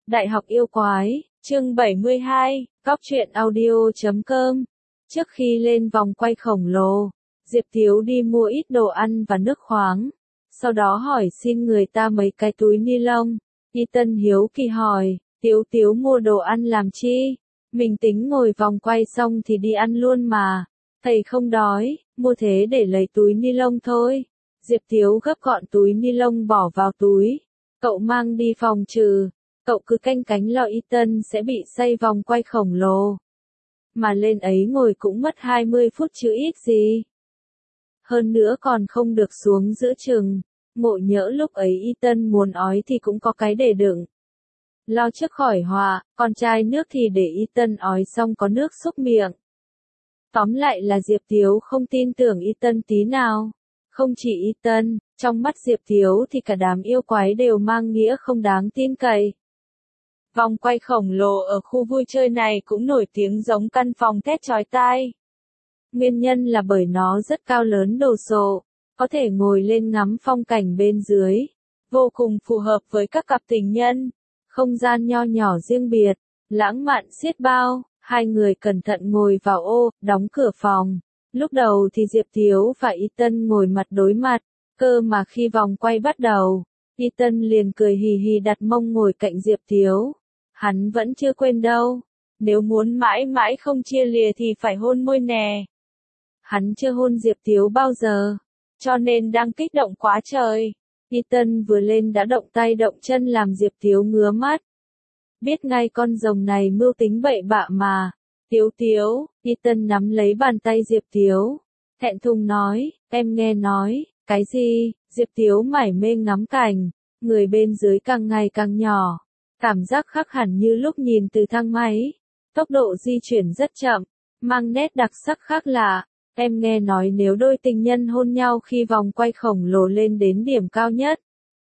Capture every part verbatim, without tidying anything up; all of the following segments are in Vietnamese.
Đại học yêu quái, chương bảy mươi hai, Cóc truyện audio chấm com. Trước khi lên vòng quay khổng lồ, Diệp Thiếu đi mua ít đồ ăn và nước khoáng. Sau đó hỏi xin người ta mấy cái túi ni lông. Ethan hiếu kỳ hỏi, Tiếu Tiếu mua đồ ăn làm chi? Mình tính ngồi vòng quay xong thì đi ăn luôn mà. Thầy không đói, mua thế để lấy túi ni lông thôi. Diệp Thiếu gấp gọn túi ni lông bỏ vào túi. Cậu mang đi phòng trừ. Cậu cứ canh cánh lo Ethan sẽ bị xây vòng quay khổng lồ. Mà lên ấy ngồi cũng mất hai mươi phút chứ ít gì. Hơn nữa còn không được xuống giữa chừng. Ngộ nhỡ lúc ấy Ethan muốn ói thì cũng có cái để đựng. Lo trước khỏi họa, còn chai nước thì để Ethan ói xong có nước xúc miệng. Tóm lại là Diệp Thiếu không tin tưởng Ethan tí nào. Không chỉ Ethan, trong mắt Diệp Thiếu thì cả đám yêu quái đều mang nghĩa không đáng tin cậy. Vòng quay khổng lồ ở khu vui chơi này cũng nổi tiếng giống căn phòng thét chói tai. Nguyên nhân là bởi nó rất cao lớn đồ sộ, có thể ngồi lên ngắm phong cảnh bên dưới, vô cùng phù hợp với các cặp tình nhân. Không gian nho nhỏ riêng biệt, lãng mạn xiết bao, hai người cẩn thận ngồi vào ô, đóng cửa phòng. Lúc đầu thì Diệp Thiếu và Ethan ngồi mặt đối mặt, cơ mà khi vòng quay bắt đầu, Ethan liền cười hì hì đặt mông ngồi cạnh Diệp Thiếu. Hắn vẫn chưa quên đâu, nếu muốn mãi mãi không chia lìa thì phải hôn môi nè. Hắn chưa hôn Diệp Thiếu bao giờ, cho nên đang kích động quá trời. Ethan vừa lên đã động tay động chân làm Diệp Thiếu ngứa mắt. Biết ngay con rồng này mưu tính bậy bạ mà. Thiếu Thiếu, Ethan nắm lấy bàn tay Diệp Thiếu. Thẹn thùng nói, em nghe nói, cái gì? Diệp Thiếu mải mê ngắm cảnh, người bên dưới càng ngày càng nhỏ. Cảm giác khác hẳn như lúc nhìn từ thang máy. Tốc độ di chuyển rất chậm, mang nét đặc sắc khác lạ. Em nghe nói nếu đôi tình nhân hôn nhau khi vòng quay khổng lồ lên đến điểm cao nhất,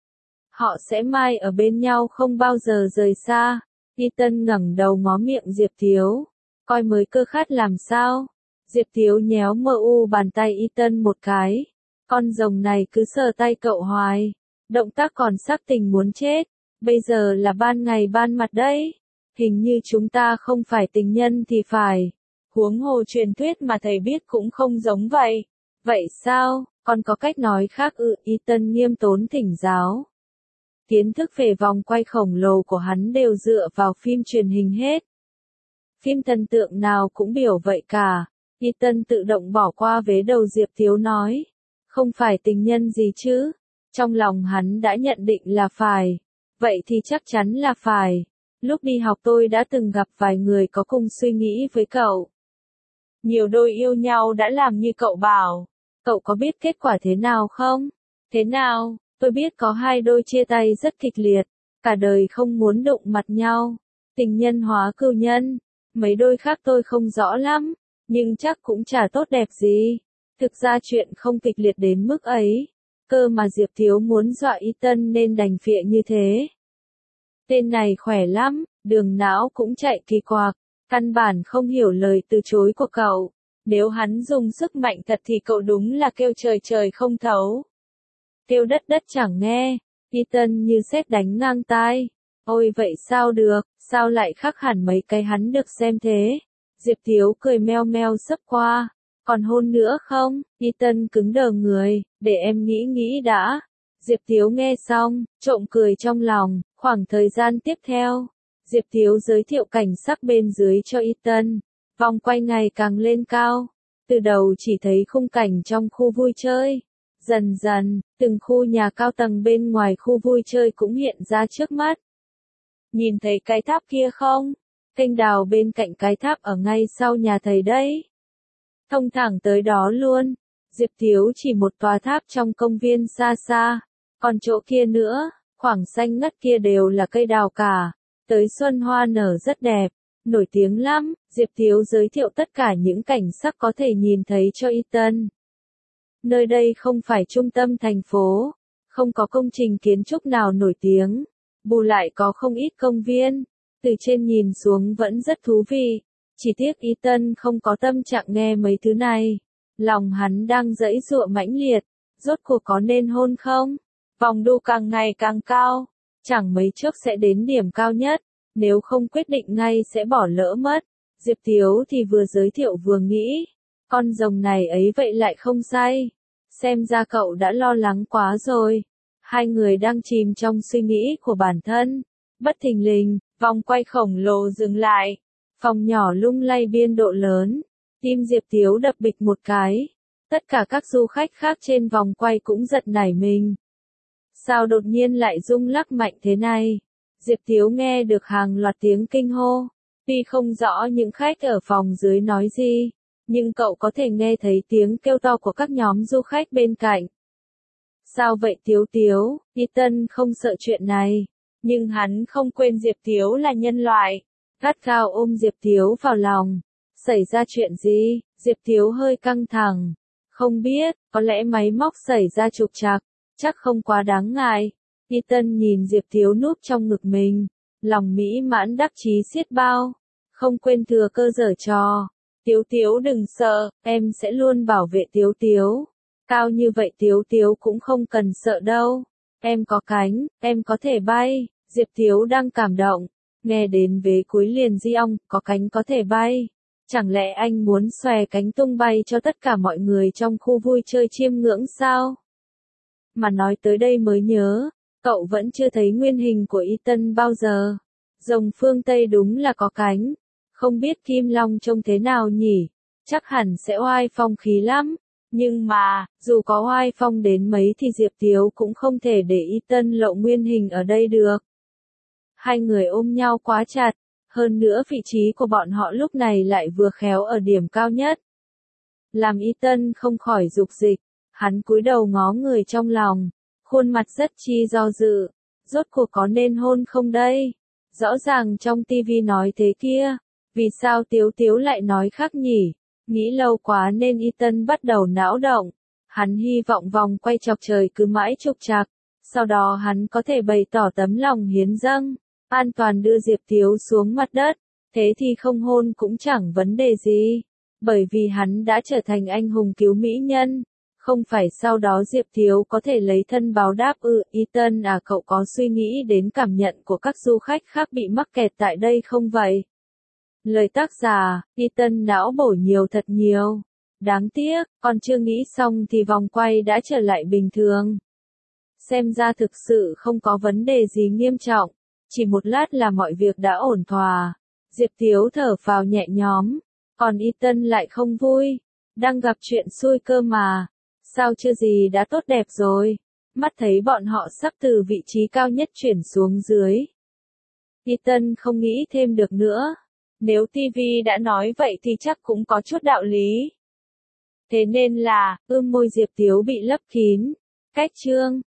họ sẽ mãi ở bên nhau không bao giờ rời xa. Ethan ngẩng đầu ngó miệng Diệp Thiếu. Coi mới cơ khát làm sao? Diệp Thiếu nhéo mờ u bàn tay Ethan một cái. Con rồng này cứ sờ tay cậu hoài. Động tác còn sắc tình muốn chết. Bây giờ là ban ngày ban mặt đấy. Hình như chúng ta không phải tình nhân thì phải. Huống hồ truyền thuyết mà thầy biết cũng không giống vậy. Vậy sao, còn có cách nói khác ư? Ethan nghiêm tốn thỉnh giáo. Kiến thức về vòng quay khổng lồ của hắn đều dựa vào phim truyền hình hết. Phim thần tượng nào cũng biểu vậy cả. Ethan tự động bỏ qua vế đầu Diệp Thiếu nói. Không phải tình nhân gì chứ? Trong lòng hắn đã nhận định là phải. Vậy thì chắc chắn là phải. Lúc đi học tôi đã từng gặp vài người có cùng suy nghĩ với cậu. Nhiều đôi yêu nhau đã làm như cậu bảo. Cậu có biết kết quả thế nào không? Thế nào? Tôi biết có hai đôi chia tay rất kịch liệt. Cả đời không muốn đụng mặt nhau. Tình nhân hóa cừu nhân. Mấy đôi khác tôi không rõ lắm. Nhưng chắc cũng chả tốt đẹp gì. Thực ra chuyện không kịch liệt đến mức ấy. Cơ mà Diệp Thiếu muốn dọa Ethan nên đành phịa như thế. Tên này khỏe lắm, đường não cũng chạy kỳ quặc. Căn bản không hiểu lời từ chối của cậu. Nếu hắn dùng sức mạnh thật thì cậu đúng là kêu trời trời không thấu. Kêu đất đất chẳng nghe. Ethan như sét đánh ngang tai. Ôi vậy sao được, sao lại khác hẳn mấy cái hắn được xem thế? Diệp Thiếu cười meo meo sấp qua. Còn hôn nữa không? Ethan cứng đờ người, để em nghĩ nghĩ đã. Diệp Thiếu nghe xong, trộm cười trong lòng. Khoảng thời gian tiếp theo, Diệp Thiếu giới thiệu cảnh sắc bên dưới cho Ethan. Vòng quay ngày càng lên cao. Từ đầu chỉ thấy khung cảnh trong khu vui chơi. Dần dần, từng khu nhà cao tầng bên ngoài khu vui chơi cũng hiện ra trước mắt. Nhìn thấy cái tháp kia không? Kênh đào bên cạnh cái tháp ở ngay sau nhà thầy đấy. Thông thẳng tới đó luôn. Diệp Thiếu chỉ một tòa tháp trong công viên xa xa. Còn chỗ kia nữa, khoảng xanh ngắt kia đều là cây đào cả. Tới xuân hoa nở rất đẹp, nổi tiếng lắm. Diệp Thiếu giới thiệu tất cả những cảnh sắc có thể nhìn thấy cho Ethan. Nơi đây không phải trung tâm thành phố, không có công trình kiến trúc nào nổi tiếng, bù lại có không ít công viên, từ trên nhìn xuống vẫn rất thú vị. Chỉ tiếc Ethan không có tâm trạng nghe mấy thứ này. Lòng hắn đang giãy giụa mãnh liệt, rốt cuộc có nên hôn không? Vòng đu càng ngày càng cao, chẳng mấy chốc sẽ đến điểm cao nhất. nếu không quyết định ngay sẽ bỏ lỡ mất. Diệp Thiếu thì vừa giới thiệu vừa nghĩ, con rồng này ấy vậy lại không say. Xem ra cậu đã lo lắng quá rồi. Hai người đang chìm trong suy nghĩ của bản thân. Bất thình lình, vòng quay khổng lồ dừng lại. Phòng nhỏ lung lay biên độ lớn. Tim Diệp Thiếu đập bịch một cái. Tất cả các du khách khác trên vòng quay cũng giật nảy mình. Sao đột nhiên lại rung lắc mạnh thế này? Diệp Thiếu nghe được hàng loạt tiếng kinh hô. Tuy không rõ những khách ở phòng dưới nói gì, nhưng cậu có thể nghe thấy tiếng kêu to của các nhóm du khách bên cạnh. Sao vậy Tiếu Tiếu? Ethan không sợ chuyện này, nhưng hắn không quên Diệp Thiếu là nhân loại. Gắt gao ôm Diệp Thiếu vào lòng. Xảy ra chuyện gì? Diệp Thiếu hơi căng thẳng. Không biết, có lẽ máy móc xảy ra trục trặc, chắc không quá đáng ngại. Ethan nhìn Diệp Thiếu núp trong ngực mình, lòng mỹ mãn đắc chí xiết bao. Không quên thừa cơ giở trò. Tiếu Tiếu đừng sợ, em sẽ luôn bảo vệ Tiếu Tiếu. Cao như vậy Tiếu Tiếu cũng không cần sợ đâu. Em có cánh, em có thể bay. Diệp Thiếu đang cảm động. Nghe đến vế cuối liền di ong, có cánh có thể bay. Chẳng lẽ anh muốn xòe cánh tung bay cho tất cả mọi người trong khu vui chơi chiêm ngưỡng sao? Mà nói tới đây mới nhớ, cậu vẫn chưa thấy nguyên hình của Ethan bao giờ. Rồng phương Tây đúng là có cánh. Không biết Kim Long trông thế nào nhỉ? Chắc hẳn sẽ oai phong khí lắm. Nhưng mà, dù có oai phong đến mấy thì Diệp Thiếu cũng không thể để Ethan lộ nguyên hình ở đây được. Hai người ôm nhau quá chặt. Hơn nữa vị trí của bọn họ lúc này lại vừa khéo ở điểm cao nhất. Làm Ethan không khỏi dục dịch. Hắn cúi đầu ngó người trong lòng. Khuôn mặt rất chi do dự. Rốt cuộc có nên hôn không đây? Rõ ràng trong tivi nói thế kia. Vì sao Tiếu Tiếu lại nói khác nhỉ? Nghĩ lâu quá nên Ethan bắt đầu não động. Hắn hy vọng vòng quay chọc trời cứ mãi trục trặc. Sau đó hắn có thể bày tỏ tấm lòng hiến dâng. An toàn đưa Diệp Thiếu xuống mặt đất. Thế thì không hôn cũng chẳng vấn đề gì. Bởi vì hắn đã trở thành anh hùng cứu mỹ nhân. Không phải sau đó Diệp Thiếu có thể lấy thân báo đáp ư? Ethan à, cậu có suy nghĩ đến cảm nhận của các du khách khác bị mắc kẹt tại đây không vậy? Lời tác giả, Ethan não bổ nhiều thật nhiều. Đáng tiếc, còn chưa nghĩ xong thì vòng quay đã trở lại bình thường. Xem ra thực sự không có vấn đề gì nghiêm trọng. Chỉ một lát là mọi việc đã ổn thỏa. Diệp Thiếu thở phào nhẹ nhõm. Còn Ethan lại không vui. Đang gặp chuyện xui cơ mà. Sao chưa gì đã tốt đẹp rồi. Mắt thấy bọn họ sắp từ vị trí cao nhất chuyển xuống dưới. Ethan không nghĩ thêm được nữa. Nếu tivi đã nói vậy thì chắc cũng có chút đạo lý. Thế nên là, ưm môi Diệp Thiếu bị lấp kín. Cách chương.